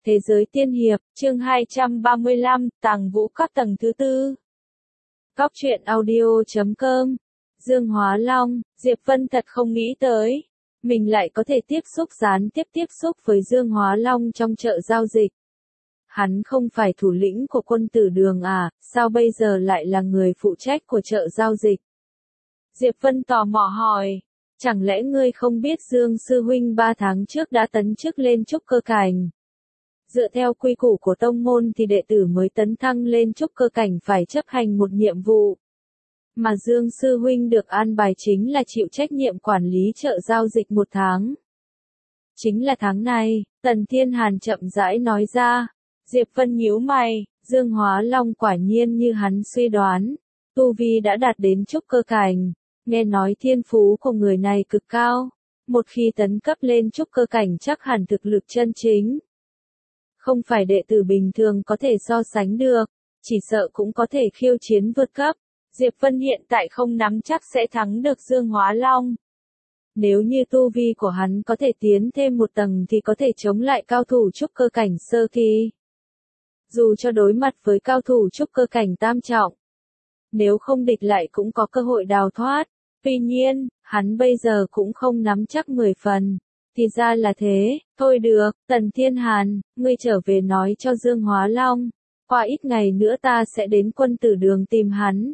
Thế giới tiên hiệp, chương 235, Tàng Vũ Các tầng thứ tư. Góc truyện audio.com. Dương Hóa Long, Diệp Vân thật không nghĩ tới. Mình lại có thể gián tiếp xúc với Dương Hóa Long trong chợ giao dịch. Hắn không phải thủ lĩnh của quân tử đường à, sao bây giờ lại là người phụ trách của chợ giao dịch? Diệp Vân tò mò hỏi, chẳng lẽ ngươi không biết Dương Sư Huynh 3 tháng trước đã tấn chức lên trúc cơ cảnh? Dựa theo quy củ của tông môn thì đệ tử mới tấn thăng lên trúc cơ cảnh phải chấp hành một nhiệm vụ. Mà Dương Sư Huynh được an bài chính là chịu trách nhiệm quản lý chợ giao dịch 1 tháng. Chính là tháng này, Tần Thiên Hàn chậm rãi nói ra. Diệp Vân nhíu mày, Dương Hóa Long quả nhiên như hắn suy đoán. Tu vi đã đạt đến trúc cơ cảnh, nghe nói thiên phú của người này cực cao. Một khi tấn cấp lên trúc cơ cảnh chắc hẳn thực lực chân chính. Không phải đệ tử bình thường có thể so sánh được, chỉ sợ cũng có thể khiêu chiến vượt cấp. Diệp Vân hiện tại không nắm chắc sẽ thắng được Dương Hóa Long. Nếu như tu vi của hắn có thể tiến thêm một tầng thì có thể chống lại cao thủ trúc cơ cảnh sơ kỳ. Dù cho đối mặt với cao thủ trúc cơ cảnh tam trọng, nếu không địch lại cũng có cơ hội đào thoát. Tuy nhiên, hắn bây giờ cũng không nắm chắc 10 phần. Thì ra là thế, thôi được, Tần Thiên Hàn, ngươi trở về nói cho Dương Hóa Long. Qua ít ngày nữa ta sẽ đến quân tử đường tìm hắn.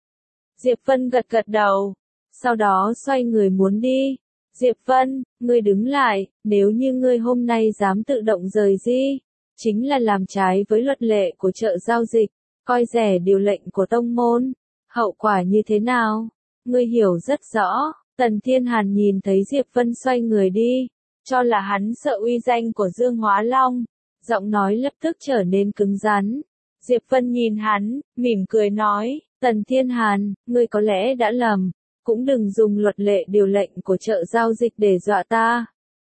Diệp Vân gật đầu, sau đó xoay người muốn đi. Diệp Vân, ngươi đứng lại, nếu như ngươi hôm nay dám tự động rời đi, chính là làm trái với luật lệ của chợ giao dịch, coi rẻ điều lệnh của tông môn. Hậu quả như thế nào? Ngươi hiểu rất rõ. Tần Thiên Hàn nhìn thấy Diệp Vân xoay người đi, cho là hắn sợ uy danh của Dương Hóa Long, giọng nói lập tức trở nên cứng rắn. Diệp Vân nhìn hắn, mỉm cười nói, Tần Thiên Hàn, ngươi có lẽ đã lầm, cũng đừng dùng luật lệ điều lệnh của chợ giao dịch để dọa ta.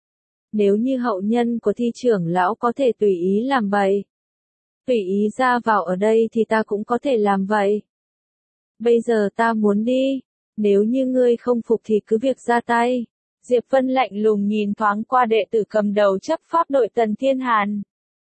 Nếu như hậu nhân của thi trưởng lão có thể tùy ý làm vậy, tùy ý ra vào ở đây thì ta cũng có thể làm vậy. Bây giờ ta muốn đi. Nếu như ngươi không phục thì cứ việc ra tay. Diệp Vân lạnh lùng nhìn thoáng qua đệ tử cầm đầu chấp pháp đội Tần Thiên Hàn.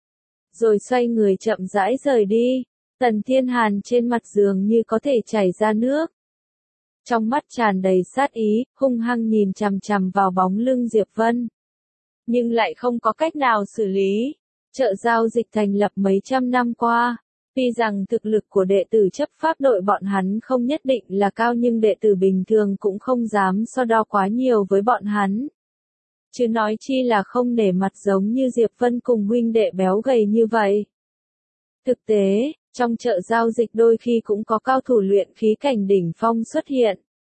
Rồi xoay người chậm rãi rời đi. Tần Thiên Hàn trên mặt dường như có thể chảy ra nước. Trong mắt tràn đầy sát ý, hung hăng nhìn chằm chằm vào bóng lưng Diệp Vân. Nhưng lại không có cách nào xử lý. Chợ giao dịch thành lập mấy trăm năm qua. Tuy rằng thực lực của đệ tử chấp pháp đội bọn hắn không nhất định là cao nhưng đệ tử bình thường cũng không dám so đo quá nhiều với bọn hắn. Chứ nói chi là không nể mặt giống như Diệp Vân cùng huynh đệ béo gầy như vậy. Thực tế, trong chợ giao dịch đôi khi cũng có cao thủ luyện khí cảnh đỉnh phong xuất hiện.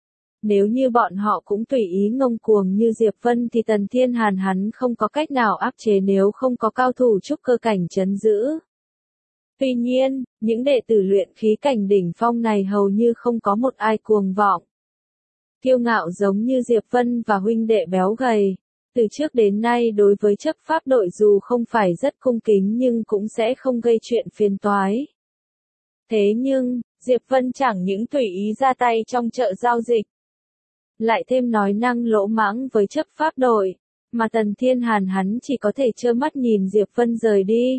Nếu như bọn họ cũng tùy ý ngông cuồng như Diệp Vân thì Tần Thiên Hàn hắn không có cách nào áp chế nếu không có cao thủ trúc cơ cảnh trấn giữ. Tuy nhiên, những đệ tử luyện khí cảnh đỉnh phong này hầu như không có một ai cuồng vọng. Kiêu ngạo giống như Diệp Vân và huynh đệ béo gầy. Từ trước đến nay đối với chấp pháp đội dù không phải rất cung kính nhưng cũng sẽ không gây chuyện phiền toái. Thế nhưng, Diệp Vân chẳng những tùy ý ra tay trong chợ giao dịch, lại thêm nói năng lỗ mãng với chấp pháp đội, mà Tần Thiên Hàn hắn chỉ có thể trơ mắt nhìn Diệp Vân rời đi.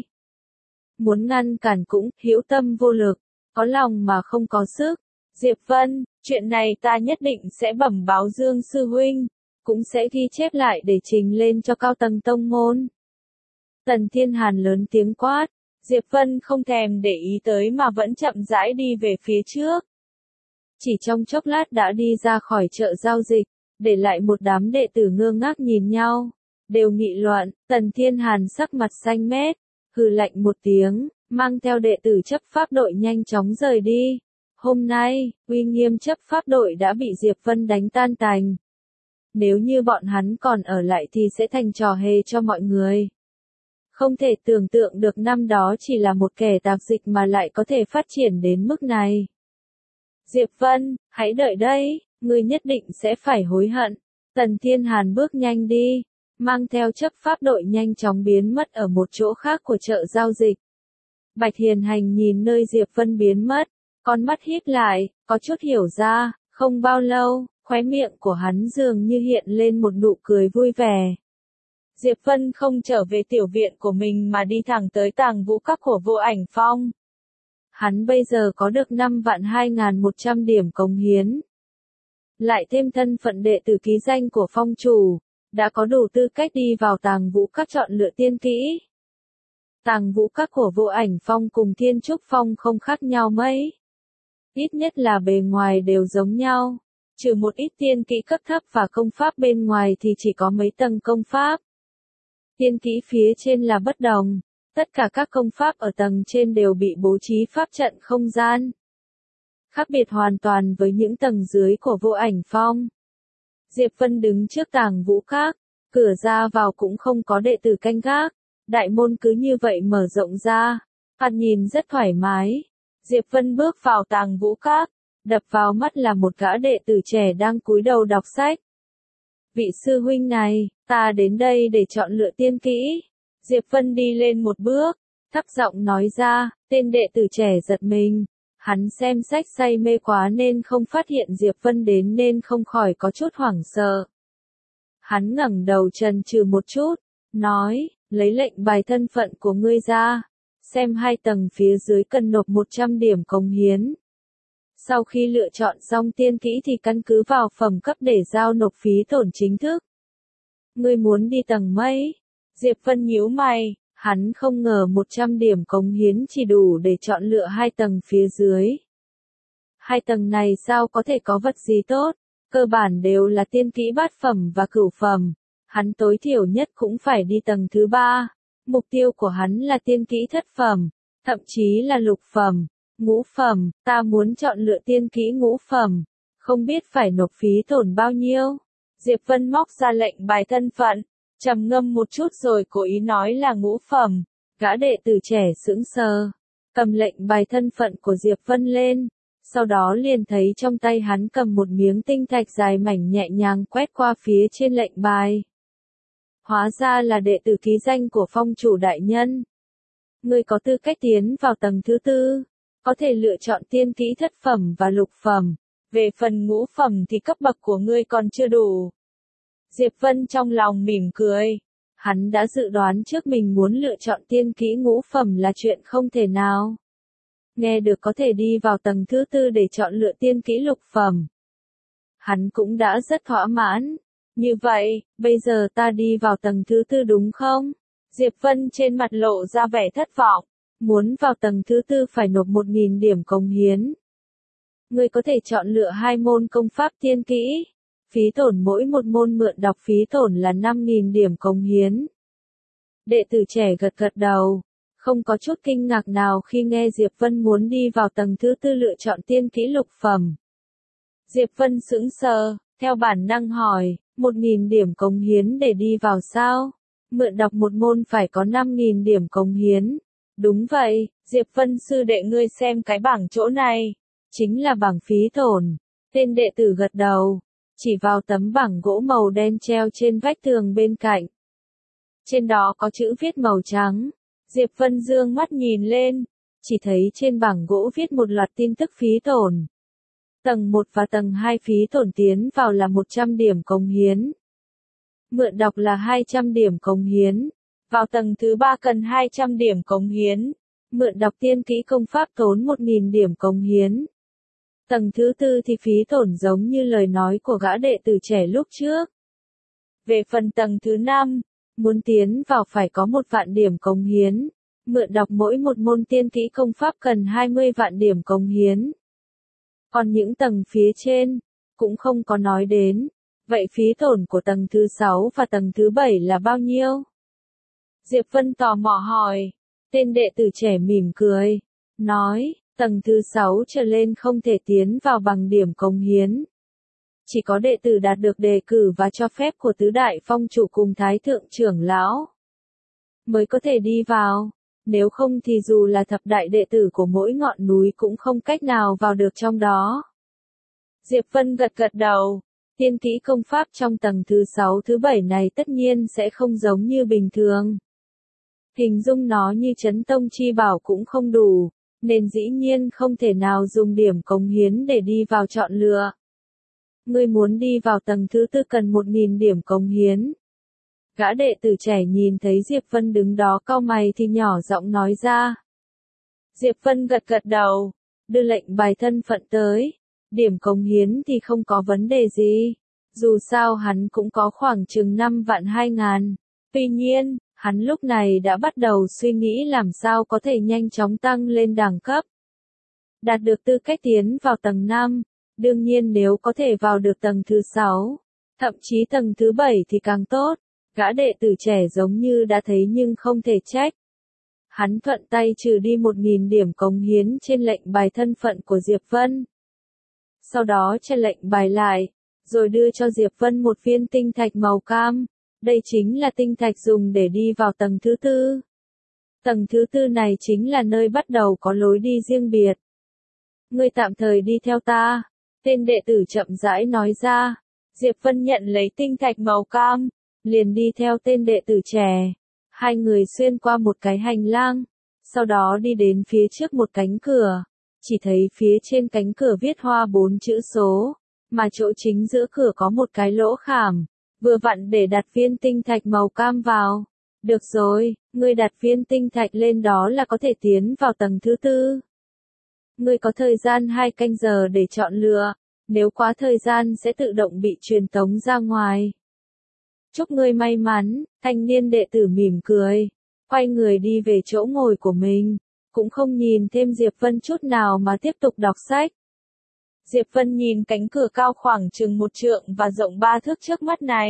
Muốn ngăn cản cũng hữu tâm vô lực, có lòng mà không có sức. Diệp Vân, chuyện này ta nhất định sẽ bẩm báo Dương Sư Huynh, cũng sẽ ghi chép lại để trình lên cho cao tầng tông môn. Tần Thiên Hàn lớn tiếng quát, Diệp Vân không thèm để ý tới mà vẫn chậm rãi đi về phía trước. Chỉ trong chốc lát đã đi ra khỏi chợ giao dịch, để lại một đám đệ tử ngơ ngác nhìn nhau, đều nghị luận. Tần Thiên Hàn sắc mặt xanh mét, hừ lạnh một tiếng, mang theo đệ tử chấp pháp đội nhanh chóng rời đi. Hôm nay, uy nghiêm chấp pháp đội đã bị Diệp Vân đánh tan tành. Nếu như bọn hắn còn ở lại thì sẽ thành trò hề cho mọi người. Không thể tưởng tượng được năm đó chỉ là một kẻ tạp dịch mà lại có thể phát triển đến mức này. Diệp Vân, hãy đợi đây, ngươi nhất định sẽ phải hối hận. Tần Thiên Hàn bước nhanh đi, mang theo chấp pháp đội nhanh chóng biến mất ở một chỗ khác của chợ giao dịch. Bạch Hiền Hành nhìn nơi Diệp Vân biến mất, con mắt híp lại, có chút hiểu ra, không bao lâu, khóe miệng của hắn dường như hiện lên một nụ cười vui vẻ. Diệp Vân không trở về tiểu viện của mình mà đi thẳng tới tàng vũ các của Vô Ảnh Phong. Hắn bây giờ có được 5.2.100 điểm cống hiến. Lại thêm thân phận đệ tử ký danh của phong chủ, đã có đủ tư cách đi vào tàng vũ các chọn lựa tiên kỹ. Tàng vũ các của Vô Ảnh Phong cùng Thiên Trúc Phong không khác nhau mấy. Ít nhất là bề ngoài đều giống nhau. Trừ một ít tiên kỹ cấp thấp và công pháp bên ngoài thì chỉ có mấy tầng công pháp. Tiên kỹ phía trên là bất đồng. Tất cả các công pháp ở tầng trên đều bị bố trí pháp trận không gian. Khác biệt hoàn toàn với những tầng dưới của Vô Ảnh Phong. Diệp Vân đứng trước tàng vũ các, cửa ra vào cũng không có đệ tử canh gác, đại môn cứ như vậy mở rộng ra, thoạt nhìn rất thoải mái. Diệp Vân bước vào tàng vũ các, đập vào mắt là một gã đệ tử trẻ đang cúi đầu đọc sách. Vị sư huynh này, ta đến đây để chọn lựa tiên kỹ. Diệp Vân đi lên một bước, thấp giọng nói ra, tên đệ tử trẻ giật mình. Hắn xem sách say mê quá nên không phát hiện Diệp Vân đến nên không khỏi có chút hoảng sợ. Hắn ngẩng đầu chần chừ một chút, nói, lấy lệnh bài thân phận của ngươi ra, xem 2 tầng phía dưới cần nộp 100 điểm cống hiến. Sau khi lựa chọn xong tiên kỹ thì căn cứ vào phẩm cấp để giao nộp phí tổn chính thức. Ngươi muốn đi tầng mấy? Diệp Vân nhíu mày, hắn không ngờ 100 điểm cống hiến chỉ đủ để chọn lựa 2 tầng phía dưới. 2 tầng này sao có thể có vật gì tốt, cơ bản đều là tiên kỹ bát phẩm và cửu phẩm, hắn tối thiểu nhất cũng phải đi tầng thứ 3. Mục tiêu của hắn là tiên kỹ thất phẩm, thậm chí là lục phẩm, ngũ phẩm, ta muốn chọn lựa tiên kỹ ngũ phẩm, không biết phải nộp phí tổn bao nhiêu. Diệp Vân móc ra lệnh bài thân phận, trầm ngâm một chút rồi cố ý nói là ngũ phẩm. Gã đệ tử trẻ sững sờ, cầm lệnh bài thân phận của Diệp Vân lên, sau đó liền thấy trong tay hắn cầm một miếng tinh thạch dài mảnh nhẹ nhàng quét qua phía trên lệnh bài. Hóa ra là đệ tử ký danh của phong chủ đại nhân. Ngươi có tư cách tiến vào tầng thứ 4, có thể lựa chọn tiên kỹ thất phẩm và lục phẩm, về phần ngũ phẩm thì cấp bậc của ngươi còn chưa đủ. Diệp Vân trong lòng mỉm cười, hắn đã dự đoán trước mình muốn lựa chọn tiên kỹ ngũ phẩm là chuyện không thể nào. Nghe được có thể đi vào tầng thứ 4 để chọn lựa tiên kỹ lục phẩm. Hắn cũng đã rất thỏa mãn. Như vậy, bây giờ ta đi vào tầng thứ 4 đúng không? Diệp Vân trên mặt lộ ra vẻ thất vọng. Muốn vào tầng thứ 4 phải nộp 1.000 điểm cống hiến. Ngươi có thể chọn lựa 2 môn công pháp tiên kỹ. Phí tổn mỗi một môn mượn đọc phí tổn là 5.000 điểm cống hiến. Đệ tử trẻ gật gật đầu, không có chút kinh ngạc nào khi nghe Diệp Vân muốn đi vào tầng thứ 4 lựa chọn tiên kỹ lục phẩm. Diệp Vân sững sờ, theo bản năng hỏi, 1.000 điểm cống hiến để đi vào sao? Mượn đọc một môn phải có 5.000 điểm cống hiến. Đúng vậy, Diệp Vân sư đệ ngươi xem cái bảng chỗ này, chính là bảng phí tổn. Tên đệ tử gật đầu, chỉ vào tấm bảng gỗ màu đen treo trên vách tường bên cạnh. Trên đó có chữ viết màu trắng. Diệp Vân dương mắt nhìn lên, chỉ thấy trên bảng gỗ viết một loạt tin tức phí tổn. Tầng 1 và tầng 2 phí tổn tiến vào là 100 điểm cống hiến. Mượn đọc là 200 điểm cống hiến. Vào tầng thứ 3 cần 200 điểm cống hiến. Mượn đọc tiên kỹ công pháp tốn 1.000 điểm cống hiến. Tầng thứ 4 thì phí tổn giống như lời nói của gã đệ tử trẻ lúc trước. Về phần tầng thứ 5, muốn tiến vào phải có 1 vạn điểm cống hiến. Mượn đọc mỗi một môn tiên kỹ công pháp cần 20 vạn điểm cống hiến. Còn những tầng phía trên, cũng không có nói đến. Vậy phí tổn của tầng thứ 6 và tầng thứ 7 là bao nhiêu? Diệp Vân tò mò hỏi. Tên đệ tử trẻ mỉm cười, nói, tầng thứ 6 trở lên không thể tiến vào bằng điểm cống hiến. Chỉ có đệ tử đạt được đề cử và cho phép của tứ đại phong chủ cùng thái thượng trưởng lão mới có thể đi vào. Nếu không thì dù là thập đại đệ tử của mỗi ngọn núi cũng không cách nào vào được trong đó. Diệp Vân gật gật đầu. Tiên kỹ công pháp trong tầng thứ 6 thứ 7 này tất nhiên sẽ không giống như bình thường. Hình dung nó như chấn tông chi bảo cũng không đủ, nên dĩ nhiên không thể nào dùng điểm cống hiến để đi vào chọn lựa. Ngươi muốn đi vào tầng thứ 4 cần 1.000 điểm cống hiến. Gã đệ tử trẻ nhìn thấy Diệp Vân đứng đó cau mày thì nhỏ giọng nói ra. Diệp Vân gật gật đầu, đưa lệnh bài thân phận tới. Điểm cống hiến thì không có vấn đề gì. Dù sao hắn cũng có khoảng chừng 5.200.000. Tuy nhiên, hắn lúc này đã bắt đầu suy nghĩ làm sao có thể nhanh chóng tăng lên đẳng cấp. Đạt được tư cách tiến vào tầng 5. Đương nhiên nếu có thể vào được tầng thứ 6, thậm chí tầng thứ 7 thì càng tốt. Gã đệ tử trẻ giống như đã thấy nhưng không thể trách. Hắn thuận tay trừ đi 1.000 điểm cống hiến trên lệnh bài thân phận của Diệp Vân. Sau đó che lệnh bài lại, rồi đưa cho Diệp Vân một viên tinh thạch màu cam. Đây chính là tinh thạch dùng để đi vào tầng thứ 4. Tầng thứ 4 này chính là nơi bắt đầu có lối đi riêng biệt. Ngươi tạm thời đi theo ta, tên đệ tử chậm rãi nói ra. Diệp Vân nhận lấy tinh thạch màu cam, liền đi theo tên đệ tử trẻ. Hai người xuyên qua một cái hành lang, sau đó đi đến phía trước một cánh cửa. Chỉ thấy phía trên cánh cửa viết hoa 4 chữ số, mà chỗ chính giữa cửa có một cái lỗ khảm, vừa vặn để đặt viên tinh thạch màu cam vào. Được rồi, ngươi đặt viên tinh thạch lên đó là có thể tiến vào tầng thứ 4. Ngươi có thời gian 2 canh giờ để chọn lựa, nếu quá thời gian sẽ tự động bị truyền tống ra ngoài. Chúc ngươi may mắn, thanh niên đệ tử mỉm cười, quay người đi về chỗ ngồi của mình, cũng không nhìn thêm Diệp Vân chút nào mà tiếp tục đọc sách. Diệp Vân nhìn cánh cửa cao khoảng chừng 1 trượng và rộng 3 thước trước mắt này.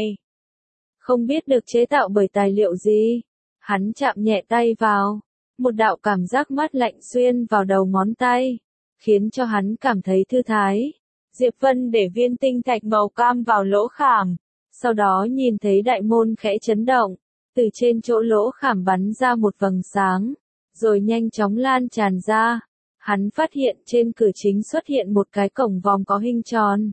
Không biết được chế tạo bởi tài liệu gì. Hắn chạm nhẹ tay vào, một đạo cảm giác mát lạnh xuyên vào đầu ngón tay, khiến cho hắn cảm thấy thư thái. Diệp Vân để viên tinh thạch màu cam vào lỗ khảm, sau đó nhìn thấy đại môn khẽ chấn động, từ trên chỗ lỗ khảm bắn ra một vầng sáng, rồi nhanh chóng lan tràn ra. Hắn phát hiện trên cửa chính xuất hiện một cái cổng vòm có hình tròn,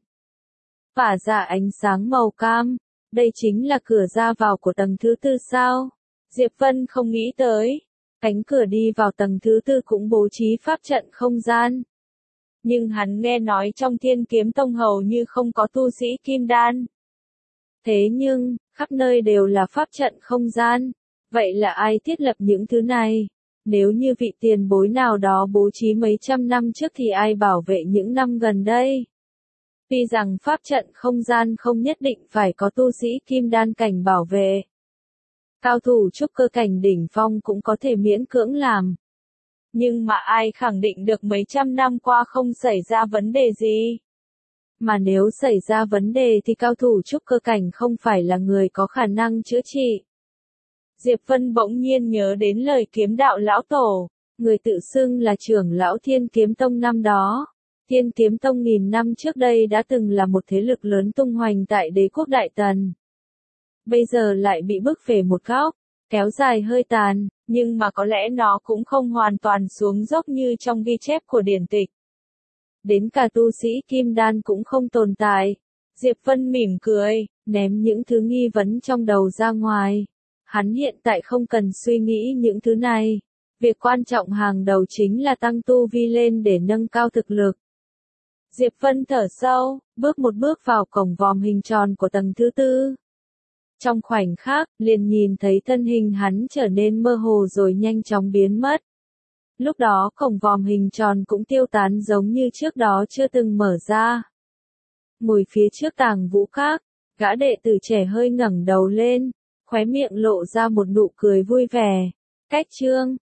phả ra ánh sáng màu cam. Đây chính là cửa ra vào của tầng thứ 4 sao? Diệp Vân không nghĩ tới. Cánh cửa đi vào tầng thứ 4 cũng bố trí pháp trận không gian. Nhưng hắn nghe nói trong Thiên Kiếm Tông hầu như không có tu sĩ kim đan. Thế nhưng, khắp nơi đều là pháp trận không gian. Vậy là ai thiết lập những thứ này? Nếu như vị tiền bối nào đó bố trí mấy trăm năm trước thì ai bảo vệ những năm gần đây? Tuy rằng pháp trận không gian không nhất định phải có tu sĩ kim đan cảnh bảo vệ. Cao thủ trúc cơ cảnh đỉnh phong cũng có thể miễn cưỡng làm. Nhưng mà ai khẳng định được mấy trăm năm qua không xảy ra vấn đề gì? Mà nếu xảy ra vấn đề thì cao thủ trúc cơ cảnh không phải là người có khả năng chữa trị. Diệp Vân bỗng nhiên nhớ đến lời kiếm đạo lão tổ, người tự xưng là trưởng lão Thiên Kiếm Tông năm đó. Thiên Kiếm Tông nghìn năm trước đây đã từng là một thế lực lớn tung hoành tại đế quốc Đại Tần. Bây giờ lại bị bức về một góc, kéo dài hơi tàn, nhưng mà có lẽ nó cũng không hoàn toàn xuống dốc như trong ghi chép của điển tịch. Đến cả tu sĩ kim đan cũng không tồn tại. Diệp Vân mỉm cười, ném những thứ nghi vấn trong đầu ra ngoài. Hắn hiện tại không cần suy nghĩ những thứ này. Việc quan trọng hàng đầu chính là tăng tu vi lên để nâng cao thực lực. Diệp Vân thở sâu, bước một bước vào cổng vòm hình tròn của tầng thứ 4. Trong khoảnh khắc, liền nhìn thấy thân hình hắn trở nên mơ hồ rồi nhanh chóng biến mất. Lúc đó cổng vòm hình tròn cũng tiêu tán giống như trước đó chưa từng mở ra. Ngồi phía trước Tàng Vũ Các, gã đệ tử trẻ hơi ngẩng đầu lên, khóe miệng lộ ra một nụ cười vui vẻ. Cách chương